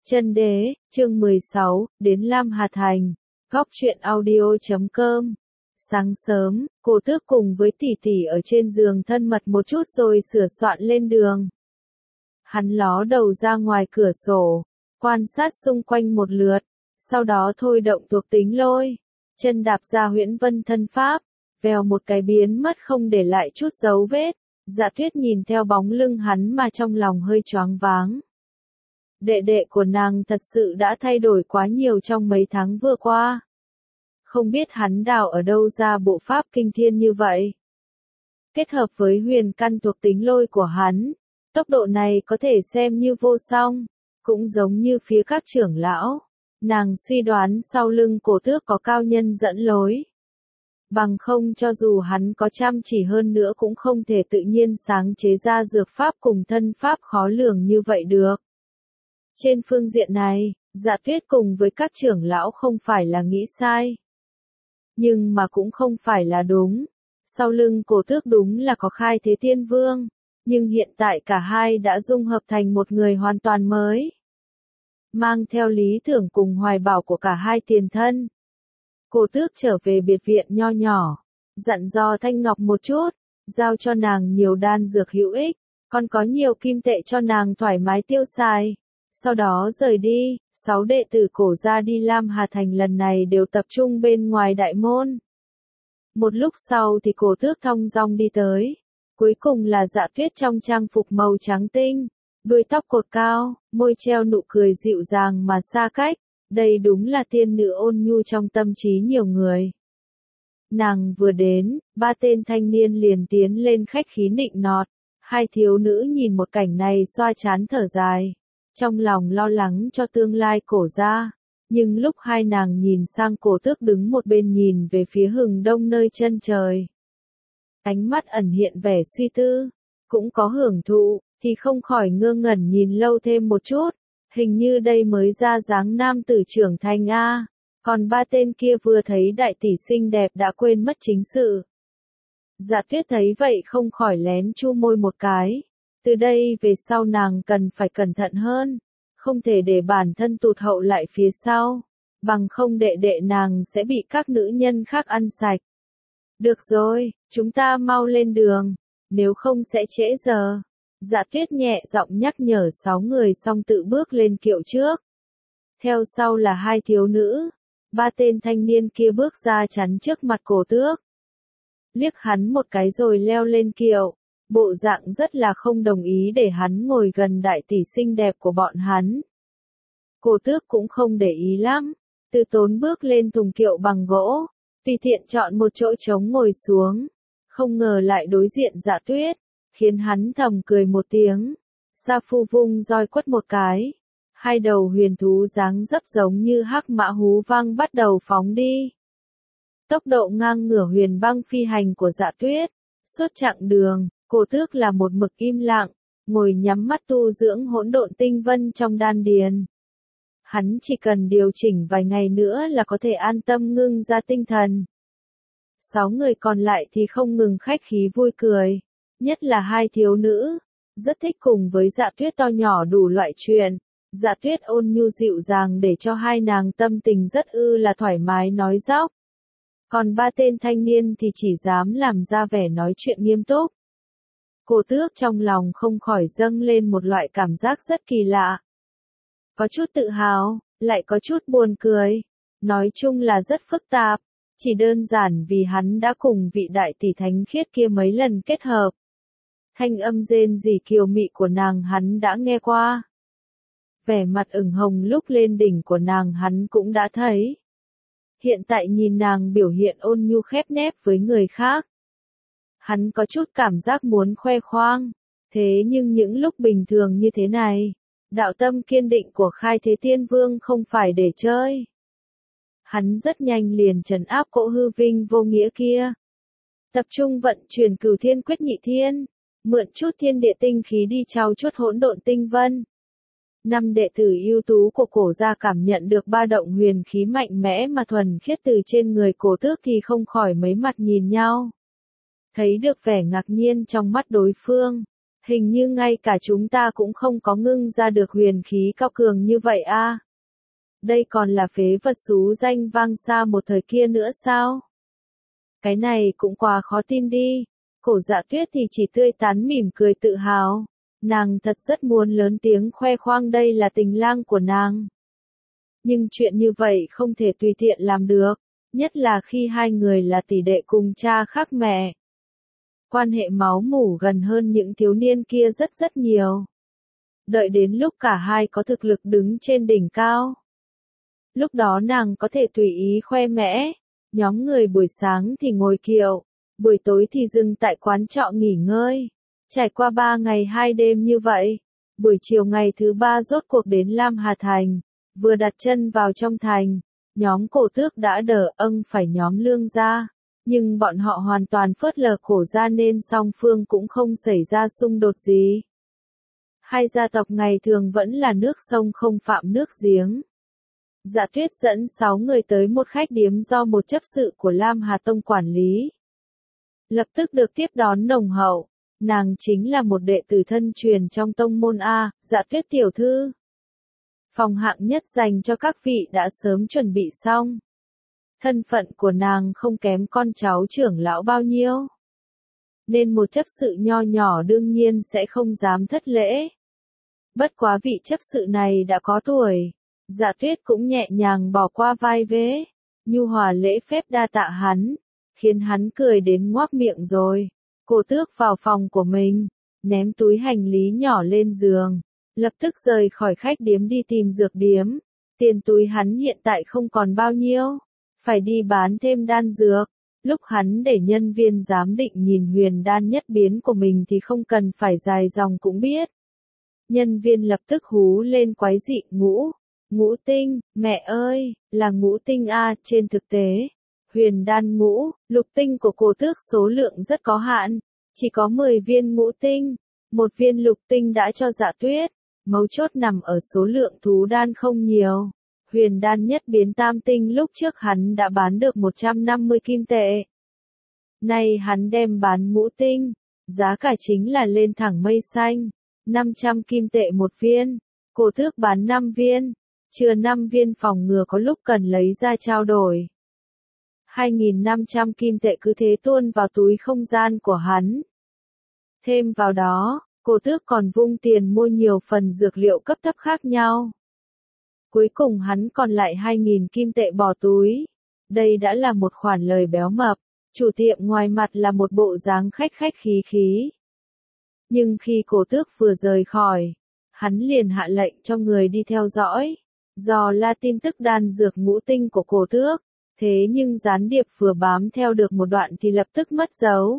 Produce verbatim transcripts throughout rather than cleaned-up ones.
Chân đế, chương mười sáu, đến Lam Hà Thành. Góc truyện audio chấm com. Sáng sớm, Cổ Tước cùng với tỷ tỷ ở trên giường thân mật một chút rồi sửa soạn lên đường. Hắn ló đầu ra ngoài cửa sổ, quan sát xung quanh một lượt, sau đó thôi động thuộc tính lôi, chân đạp ra huyễn vân thân pháp, vèo một cái biến mất không để lại chút dấu vết. Dạ Tuyết nhìn theo bóng lưng hắn mà trong lòng hơi choáng váng. Đệ đệ của nàng thật sự đã thay đổi quá nhiều trong mấy tháng vừa qua. Không biết hắn đào ở đâu ra bộ pháp kinh thiên như vậy. Kết hợp với huyền căn thuộc tính lôi của hắn, tốc độ này có thể xem như vô song, cũng giống như phía các trưởng lão. Nàng suy đoán sau lưng Cổ Tước có cao nhân dẫn lối. Bằng không cho dù hắn có chăm chỉ hơn nữa cũng không thể tự nhiên sáng chế ra dược pháp cùng thân pháp khó lường như vậy được. Trên phương diện này, Dạ Tuyết cùng với các trưởng lão không phải là nghĩ sai. Nhưng mà cũng không phải là đúng. Sau lưng Cổ Tước đúng là có Khai Thế Tiên Vương, nhưng hiện tại cả hai đã dung hợp thành một người hoàn toàn mới. Mang theo lý tưởng cùng hoài bão của cả hai tiền thân. Cổ Tước trở về biệt viện nho nhỏ, dặn dò Thanh Ngọc một chút, giao cho nàng nhiều đan dược hữu ích, còn có nhiều kim tệ cho nàng thoải mái tiêu xài. Sau đó rời đi, sáu đệ tử Cổ gia đi Lam Hà Thành lần này đều tập trung bên ngoài đại môn. Một lúc sau thì Cổ Tước thong dong đi tới. Cuối cùng là Dạ Tuyết trong trang phục màu trắng tinh, đuôi tóc cột cao, môi treo nụ cười dịu dàng mà xa cách. Đây đúng là tiên nữ ôn nhu trong tâm trí nhiều người. Nàng vừa đến, ba tên thanh niên liền tiến lên khách khí nịnh nọt. Hai thiếu nữ nhìn một cảnh này xoa trán thở dài. Trong lòng lo lắng cho tương lai Cổ gia, nhưng lúc hai nàng nhìn sang Cổ Tước đứng một bên nhìn về phía hừng đông nơi chân trời. Ánh mắt ẩn hiện vẻ suy tư, cũng có hưởng thụ, thì không khỏi ngơ ngẩn nhìn lâu thêm một chút. Hình như đây mới ra dáng nam tử trưởng thành a. Còn ba tên kia vừa thấy đại tỷ xinh đẹp đã quên mất chính sự. Dạ Tuyết thấy vậy không khỏi lén chu môi một cái. Từ đây về sau nàng cần phải cẩn thận hơn, không thể để bản thân tụt hậu lại phía sau, bằng không đệ đệ nàng sẽ bị các nữ nhân khác ăn sạch. Được rồi, chúng ta mau lên đường, nếu không sẽ trễ giờ. Dạ Tuyết nhẹ giọng nhắc nhở sáu người xong tự bước lên kiệu trước. Theo sau là hai thiếu nữ, ba tên thanh niên kia bước ra chắn trước mặt Cổ Tước. Liếc hắn một cái rồi leo lên kiệu. Bộ dạng rất là không đồng ý để hắn ngồi gần đại tỷ xinh đẹp của bọn hắn. Cổ Tước cũng không để ý lắm, từ tốn bước lên thùng kiệu bằng gỗ, tùy tiện chọn một chỗ trống ngồi xuống. Không ngờ lại đối diện Dạ Tuyết, khiến hắn thầm cười một tiếng. Sa Phu vung roi quất một cái, hai đầu huyền thú dáng dấp giống như hắc mã hú vang bắt đầu phóng đi. Tốc độ ngang ngửa huyền băng phi hành của Dạ Tuyết, suốt chặng đường. Cổ Tước là một mực im lặng, ngồi nhắm mắt tu dưỡng hỗn độn tinh vân trong đan điền. Hắn chỉ cần điều chỉnh vài ngày nữa là có thể an tâm ngưng ra tinh thần. Sáu người còn lại thì không ngừng khách khí vui cười, nhất là hai thiếu nữ, rất thích cùng với Dạ Tuyết to nhỏ đủ loại chuyện. Dạ Tuyết ôn nhu dịu dàng để cho hai nàng tâm tình rất ư là thoải mái nói dóc. Còn ba tên thanh niên thì chỉ dám làm ra vẻ nói chuyện nghiêm túc. Cổ Tước trong lòng không khỏi dâng lên một loại cảm giác rất kỳ lạ. Có chút tự hào, lại có chút buồn cười. Nói chung là rất phức tạp, chỉ đơn giản vì hắn đã cùng vị đại tỷ thánh khiết kia mấy lần kết hợp. Thanh âm rên rỉ kiều mị của nàng hắn đã nghe qua. Vẻ mặt ửng hồng lúc lên đỉnh của nàng hắn cũng đã thấy. Hiện tại nhìn nàng biểu hiện ôn nhu khép nép với người khác. Hắn có chút cảm giác muốn khoe khoang, thế nhưng những lúc bình thường như thế này, đạo tâm kiên định của Khai Thế Tiên Vương không phải để chơi. Hắn rất nhanh liền trấn áp cỗ hư vinh vô nghĩa kia. Tập trung vận chuyển Cửu Thiên Quyết Nhị Thiên, mượn chút thiên địa tinh khí đi trao chút hỗn độn tinh vân. Năm đệ tử ưu tú của Cổ gia cảm nhận được ba động huyền khí mạnh mẽ mà thuần khiết từ trên người Cổ Tước thì không khỏi mấy mặt nhìn nhau. Thấy được vẻ ngạc nhiên trong mắt đối phương, Hình như ngay cả chúng ta cũng không có ngưng ra được huyền khí cao cường như vậy a. Đây còn là phế vật xú danh vang xa một thời kia nữa sao? Cái này cũng quá khó tin đi. Cổ Dạ Tuyết thì chỉ tươi tắn mỉm cười tự hào. Nàng thật rất muốn lớn tiếng khoe khoang đây là tình lang của nàng. Nhưng chuyện như vậy không thể tùy tiện làm được, nhất là khi hai người là tỷ đệ cùng cha khác mẹ. Quan hệ máu mủ gần hơn những thiếu niên kia rất rất nhiều. Đợi đến lúc cả hai có thực lực đứng trên đỉnh cao. Lúc đó nàng có thể tùy ý khoe mẽ. Nhóm người buổi sáng thì ngồi kiệu, buổi tối thì dừng tại quán trọ nghỉ ngơi. Trải qua ba ngày hai đêm như vậy, buổi chiều ngày thứ ba rốt cuộc đến Lam Hà Thành. Vừa đặt chân vào trong thành, nhóm Cổ Tước đã đỡ âng phải nhóm Lương gia, nhưng bọn họ hoàn toàn phớt lờ Cổ gia nên song phương cũng không xảy ra xung đột gì. Hai gia tộc ngày thường vẫn là nước sông không phạm nước giếng. Dạ Tuyết dẫn sáu người tới một khách điếm do một chấp sự của Lam Hà Tông quản lý. Lập tức được tiếp đón nồng hậu, nàng chính là một đệ tử thân truyền trong tông môn A, Dạ Tuyết tiểu thư. Phòng hạng nhất dành cho các vị đã sớm chuẩn bị xong. Thân phận của nàng không kém con cháu trưởng lão bao nhiêu. Nên một chấp sự nho nhỏ đương nhiên sẽ không dám thất lễ. Bất quá vị chấp sự này đã có tuổi. Dạ Tuyết cũng nhẹ nhàng bỏ qua vai vế. Nhu hòa lễ phép đa tạ hắn. Khiến hắn cười đến ngoác miệng rồi. Cổ Tước vào phòng của mình. Ném túi hành lý nhỏ lên giường. Lập tức rời khỏi khách điếm đi tìm dược điếm. Tiền túi hắn hiện tại không còn bao nhiêu. Phải đi bán thêm đan dược. Lúc hắn để nhân viên giám định nhìn huyền đan nhất biến của mình thì không cần phải dài dòng cũng biết. Nhân viên lập tức hú lên quái dị ngũ. Ngũ tinh, mẹ ơi, là ngũ tinh a. Trên thực tế, huyền đan ngũ, lục tinh của Cổ Tước số lượng rất có hạn. Chỉ có mười viên ngũ tinh. Một viên lục tinh đã cho Dạ Tuyết. Mấu chốt nằm ở số lượng thú đan không nhiều. Huyền đan nhất biến tam tinh lúc trước hắn đã bán được một trăm năm mươi kim tệ. Nay hắn đem bán ngũ tinh. Giá cả chính là lên thẳng mây xanh. năm trăm kim tệ một viên. Cổ Tước bán năm viên. Chừa năm viên phòng ngừa có lúc cần lấy ra trao đổi. hai nghìn năm trăm kim tệ cứ thế tuôn vào túi không gian của hắn. Thêm vào đó, Cổ Tước còn vung tiền mua nhiều phần dược liệu cấp thấp khác nhau. Cuối cùng hắn còn lại hai nghìn kim tệ bỏ túi. Đây đã là một khoản lời béo mập. Chủ tiệm ngoài mặt là một bộ dáng khách khách khí khí. Nhưng khi Cổ Tước vừa rời khỏi, hắn liền hạ lệnh cho người đi theo dõi. Dò la tin tức đan dược ngũ tinh của Cổ Tước. Thế nhưng gián điệp vừa bám theo được một đoạn thì lập tức mất dấu.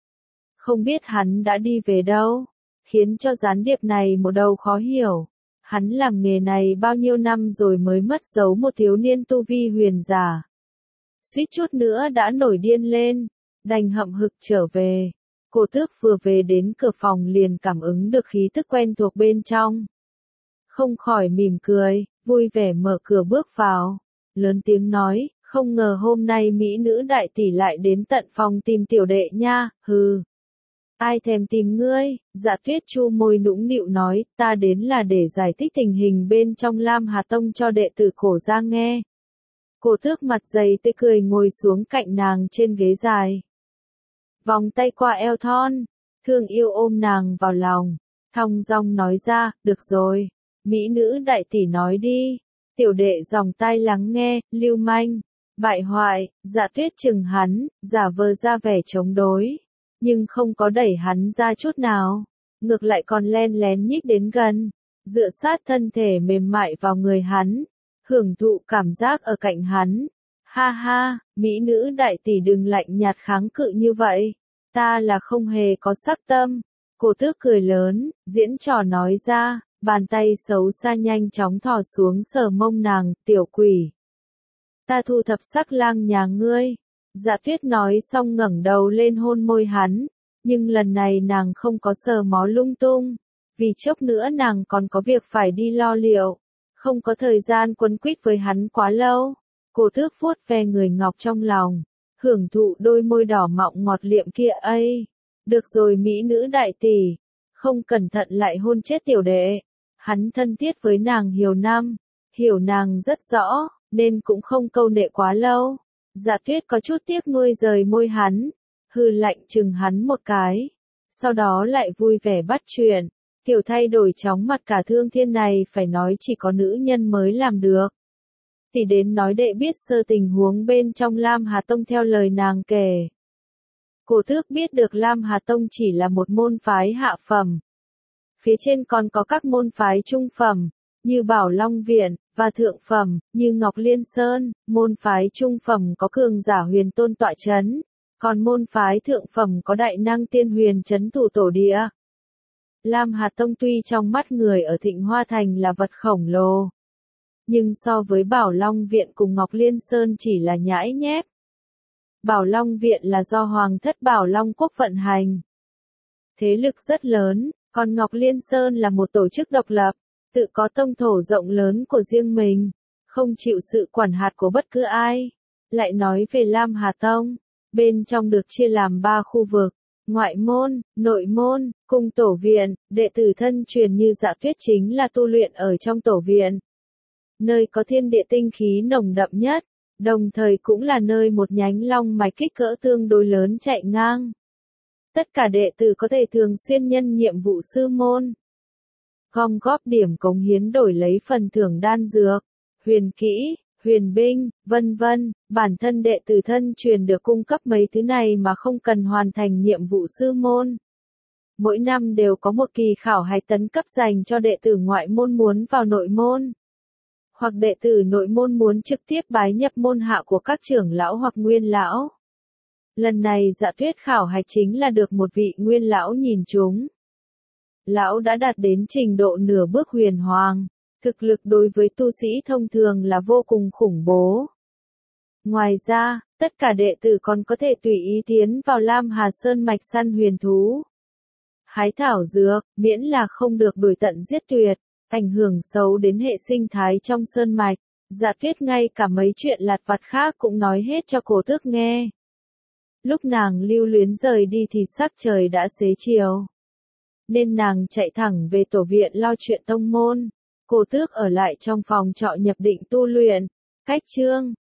Không biết hắn đã đi về đâu. Khiến cho gián điệp này một đầu khó hiểu. Hắn làm nghề này bao nhiêu năm rồi mới mất dấu một thiếu niên tu vi huyền giả. Suýt chút nữa đã nổi điên lên. Đành hậm hực trở về. Cổ Tước vừa về đến cửa phòng liền cảm ứng được khí tức quen thuộc bên trong. Không khỏi mỉm cười, vui vẻ mở cửa bước vào. Lớn tiếng nói, không ngờ hôm nay mỹ nữ đại tỷ lại đến tận phòng tìm tiểu đệ nha, hừ. Ai thèm tìm ngươi, Dạ Tuyết chu môi nũng nịu nói, ta đến là để giải thích tình hình bên trong Lam Hà Tông cho đệ tử Cổ gia nghe. Cổ Tước mặt dày tươi cười ngồi xuống cạnh nàng trên ghế dài. Vòng tay qua eo thon, thương yêu ôm nàng vào lòng, thong dong nói ra, được rồi, mỹ nữ đại tỷ nói đi. Tiểu đệ dòng tai lắng nghe, lưu manh, bại hoại. Dạ Tuyết chừng hắn, giả vờ ra vẻ chống đối. Nhưng không có đẩy hắn ra chút nào. Ngược lại còn len lén nhích đến gần. Dựa sát thân thể mềm mại vào người hắn. Hưởng thụ cảm giác ở cạnh hắn. Ha ha, mỹ nữ đại tỷ đừng lạnh nhạt kháng cự như vậy. Ta là không hề có sắc tâm. Cổ Tước cười lớn, diễn trò nói ra. Bàn tay xấu xa nhanh chóng thò xuống sờ mông nàng, tiểu quỷ. Ta thu thập sắc lang nhà ngươi. Dạ Tuyết nói xong ngẩng đầu lên hôn môi hắn. Nhưng lần này nàng không có sờ mó lung tung. Vì chốc nữa nàng còn có việc phải đi lo liệu. Không có thời gian quấn quýt với hắn quá lâu. Cổ Tước vuốt ve người ngọc trong lòng. Hưởng thụ đôi môi đỏ mọng ngọt liệm kia ấy. Được rồi mỹ nữ đại tỷ. không cẩn thận lại hôn chết tiểu đệ. Hắn thân thiết với nàng nhiều năm, hiểu nàng rất rõ, nên cũng không câu nệ quá lâu. Dạ Tuyết có chút tiếc nuôi rời môi hắn, hừ lạnh chừng hắn một cái. Sau đó lại vui vẻ bắt chuyện, kiểu thay đổi chóng mặt cả thương thiên này phải nói chỉ có nữ nhân mới làm được. Tỷ đến nói đệ biết sơ tình huống bên trong Lam Hà Tông theo lời nàng kể. Cổ Tước biết được Lam Hà Tông chỉ là một môn phái hạ phẩm. Phía trên còn có các môn phái trung phẩm, như Bảo Long Viện, và thượng phẩm, như Ngọc Liên Sơn. Môn phái trung phẩm có cường giả huyền tôn tọa chấn, còn môn phái thượng phẩm có đại năng tiên huyền chấn thủ tổ địa. Lam Hà Tông tuy trong mắt người ở Thịnh Hoa Thành là vật khổng lồ, nhưng so với Bảo Long Viện cùng Ngọc Liên Sơn chỉ là nhãi nhép. Bảo Long Viện là do Hoàng thất Bảo Long Quốc vận hành, thế lực rất lớn, còn Ngọc Liên Sơn là một tổ chức độc lập, tự có tông thổ rộng lớn của riêng mình, không chịu sự quản hạt của bất cứ ai. Lại nói về Lam Hà Tông, bên trong được chia làm ba khu vực, ngoại môn, nội môn, cùng tổ viện. Đệ tử thân truyền như Dạ Tuyết chính là tu luyện ở trong tổ viện, nơi có thiên địa tinh khí nồng đậm nhất, đồng thời cũng là nơi một nhánh long mạch kích cỡ tương đối lớn chạy ngang. Tất cả đệ tử có thể thường xuyên nhân nhiệm vụ sư môn, gom góp điểm cống hiến đổi lấy phần thưởng đan dược, huyền kỹ, huyền binh, vân vân. Bản thân đệ tử thân truyền được cung cấp mấy thứ này mà không cần hoàn thành nhiệm vụ sư môn. Mỗi năm đều có một kỳ khảo hạch tấn cấp dành cho đệ tử ngoại môn muốn vào nội môn, hoặc đệ tử nội môn muốn trực tiếp bái nhập môn hạ của các trưởng lão hoặc nguyên lão. Lần này Dạ Tuyết khảo hạch chính là được một vị nguyên lão nhìn trúng. Lão đã đạt đến trình độ nửa bước huyền hoàng, thực lực đối với tu sĩ thông thường là vô cùng khủng bố. Ngoài ra, tất cả đệ tử còn có thể tùy ý tiến vào Lam Hà Sơn mạch săn huyền thú, hái thảo dược, miễn là không được đuổi tận giết tuyệt, ảnh hưởng xấu đến hệ sinh thái trong sơn mạch. Dạ Tuyết ngay cả mấy chuyện lặt vặt khác cũng nói hết cho Cổ Tước nghe. Lúc nàng lưu luyến rời đi thì sắc trời đã xế chiều, nên nàng chạy thẳng về tổ viện lo chuyện tông môn. Cổ Tước ở lại trong phòng trọ nhập định tu luyện. Cách chương